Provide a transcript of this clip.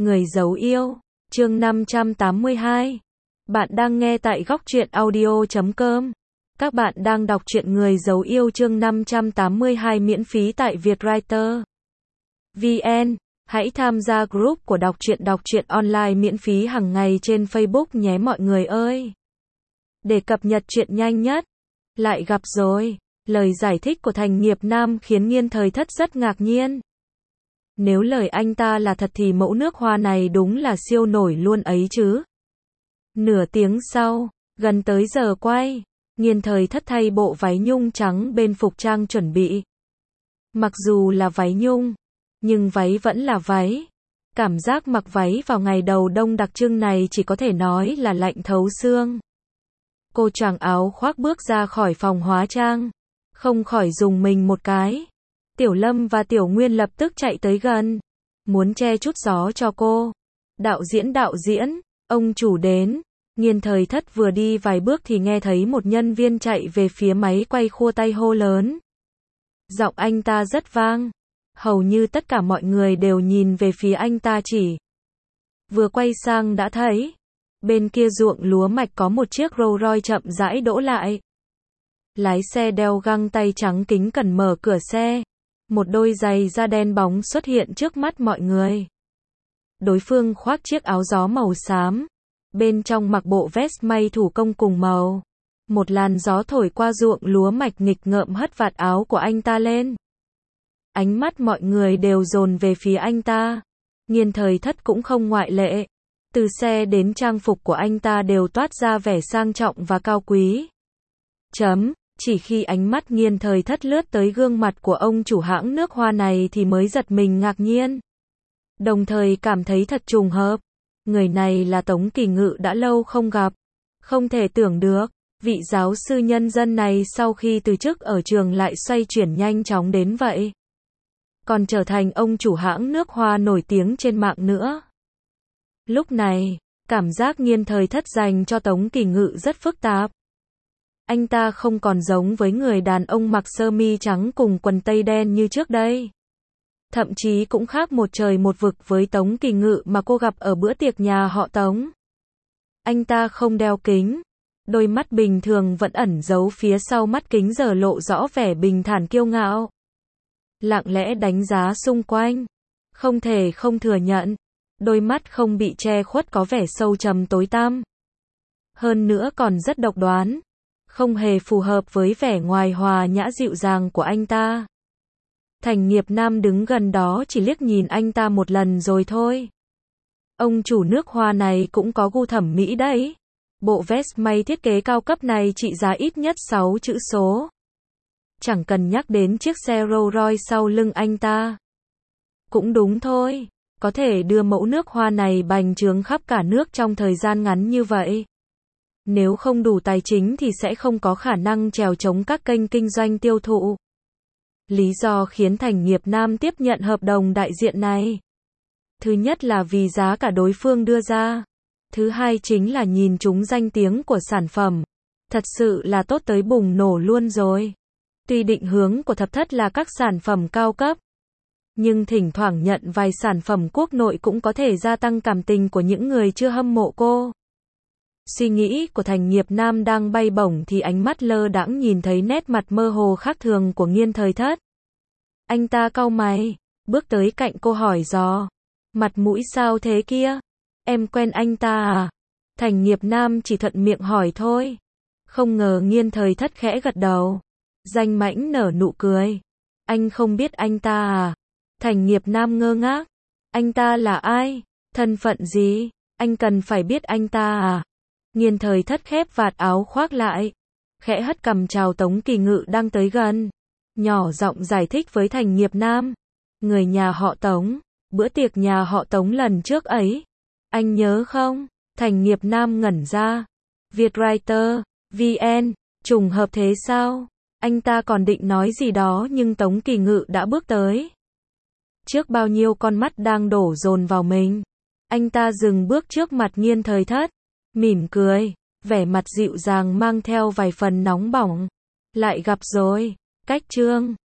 Người giấu yêu, chương 582. Bạn đang nghe tại góc truyện audio.com. Các bạn đang đọc truyện Người giấu yêu chương 582 miễn phí tại Vietwriter VN. Hãy tham gia group của đọc truyện online miễn phí hàng ngày trên Facebook nhé mọi người ơi. Để cập nhật truyện nhanh nhất. Lại gặp rồi. Lời giải thích của Thành Nghiệp Nam khiến Nghiên Thời Thất rất ngạc nhiên. Nếu lời anh ta là thật thì mẫu nước hoa này đúng là siêu nổi luôn ấy chứ. Nửa tiếng sau, gần tới giờ quay, Nghiên Thời Thất thay bộ váy nhung trắng bên phục trang chuẩn bị. Mặc dù là váy nhung, nhưng váy vẫn là váy. Cảm giác mặc váy vào ngày đầu đông đặc trưng này chỉ có thể nói là lạnh thấu xương. Cô choàng áo khoác bước ra khỏi phòng hóa trang, không khỏi rùng mình một cái. Tiểu Lâm và Tiểu Nguyên lập tức chạy tới gần, muốn che chút gió cho cô. Đạo diễn, ông chủ đến. Nghiên Thời Thất vừa đi vài bước thì nghe thấy một nhân viên chạy về phía máy quay khua tay hô lớn. Giọng anh ta rất vang, hầu như tất cả mọi người đều nhìn về phía anh ta chỉ. Vừa quay sang đã thấy, bên kia ruộng lúa mạch có một chiếc Rolls Royce chậm rãi đỗ lại. Lái xe đeo găng tay trắng kính cẩn mở cửa xe. Một đôi giày da đen bóng xuất hiện trước mắt mọi người. Đối phương khoác chiếc áo gió màu xám. Bên trong mặc bộ vest may thủ công cùng màu. Một làn gió thổi qua ruộng lúa mạch nghịch ngợm hất vạt áo của anh ta lên. Ánh mắt mọi người đều dồn về phía anh ta. Nghiên Thời Thất cũng không ngoại lệ. Từ xe đến trang phục của anh ta đều toát ra vẻ sang trọng và cao quý. Chỉ khi ánh mắt Nghiên Thời Thất lướt tới gương mặt của ông chủ hãng nước hoa này thì mới giật mình ngạc nhiên. Đồng thời cảm thấy thật trùng hợp. Người này là Tống Kỳ Ngự đã lâu không gặp. Không thể tưởng được, vị giáo sư nhân dân này sau khi từ chức ở trường lại xoay chuyển nhanh chóng đến vậy. Còn trở thành ông chủ hãng nước hoa nổi tiếng trên mạng nữa. Lúc này, cảm giác Nghiên Thời Thất dành cho Tống Kỳ Ngự rất phức tạp. Anh ta không còn giống với người đàn ông mặc sơ mi trắng cùng quần tây đen như trước đây. Thậm chí cũng khác một trời một vực với Tống Kỳ Ngự mà cô gặp ở bữa tiệc nhà họ Tống. Anh ta không đeo kính. Đôi mắt bình thường vẫn ẩn giấu phía sau mắt kính giờ lộ rõ vẻ bình thản kiêu ngạo. Lặng lẽ đánh giá xung quanh. Không thể không thừa nhận. Đôi mắt không bị che khuất có vẻ sâu trầm tối tăm. Hơn nữa còn rất độc đoán. Không hề phù hợp với vẻ ngoài hòa nhã dịu dàng của anh ta. Thành Nghiệp Nam đứng gần đó chỉ liếc nhìn anh ta một lần rồi thôi. Ông chủ nước hoa này cũng có gu thẩm mỹ đấy. Bộ vest may thiết kế cao cấp này trị giá ít nhất 6 chữ số. Chẳng cần nhắc đến chiếc xe Rolls Royce sau lưng anh ta. Cũng đúng thôi, có thể đưa mẫu nước hoa này bành trướng khắp cả nước trong thời gian ngắn như vậy. Nếu không đủ tài chính thì sẽ không có khả năng trèo chống các kênh kinh doanh tiêu thụ. Lý do khiến Thành Nghiệp Nam tiếp nhận hợp đồng đại diện này. Thứ nhất là vì giá cả đối phương đưa ra. Thứ hai chính là nhìn chúng danh tiếng của sản phẩm. Thật sự là tốt tới bùng nổ luôn rồi. Tuy định hướng của Thập Thất là các sản phẩm cao cấp. Nhưng thỉnh thoảng nhận vài sản phẩm quốc nội cũng có thể gia tăng cảm tình của những người chưa hâm mộ cô. Suy nghĩ của Thành Nghiệp Nam đang bay bổng thì ánh mắt lơ đãng nhìn thấy nét mặt mơ hồ khác thường của Nghiên Thời Thất. Anh ta cau mày, bước tới cạnh cô hỏi dò. Mặt mũi sao thế kia? Em quen anh ta à? Thành Nghiệp Nam chỉ thuận miệng hỏi thôi. Không ngờ Nghiên Thời Thất khẽ gật đầu. Danh mãnh nở nụ cười. Anh không biết anh ta à? Thành Nghiệp Nam ngơ ngác. Anh ta là ai? Thân phận gì? Anh cần phải biết anh ta à? Nghiên Thời Thất khép vạt áo khoác lại. Khẽ hất cằm chào Tống Kỳ Ngự đang tới gần. Nhỏ giọng giải thích với Thành Nghiệp Nam. Người nhà họ Tống. Bữa tiệc nhà họ Tống lần trước ấy. Anh nhớ không? Thành Nghiệp Nam ngẩn ra. Vietwriter VN. Trùng hợp thế sao? Anh ta còn định nói gì đó nhưng Tống Kỳ Ngự đã bước tới. Trước bao nhiêu con mắt đang đổ dồn vào mình. Anh ta dừng bước trước mặt Nghiên Thời Thất. Mỉm cười, vẻ mặt dịu dàng mang theo vài phần nóng bỏng. Lại gặp rồi, cách trương.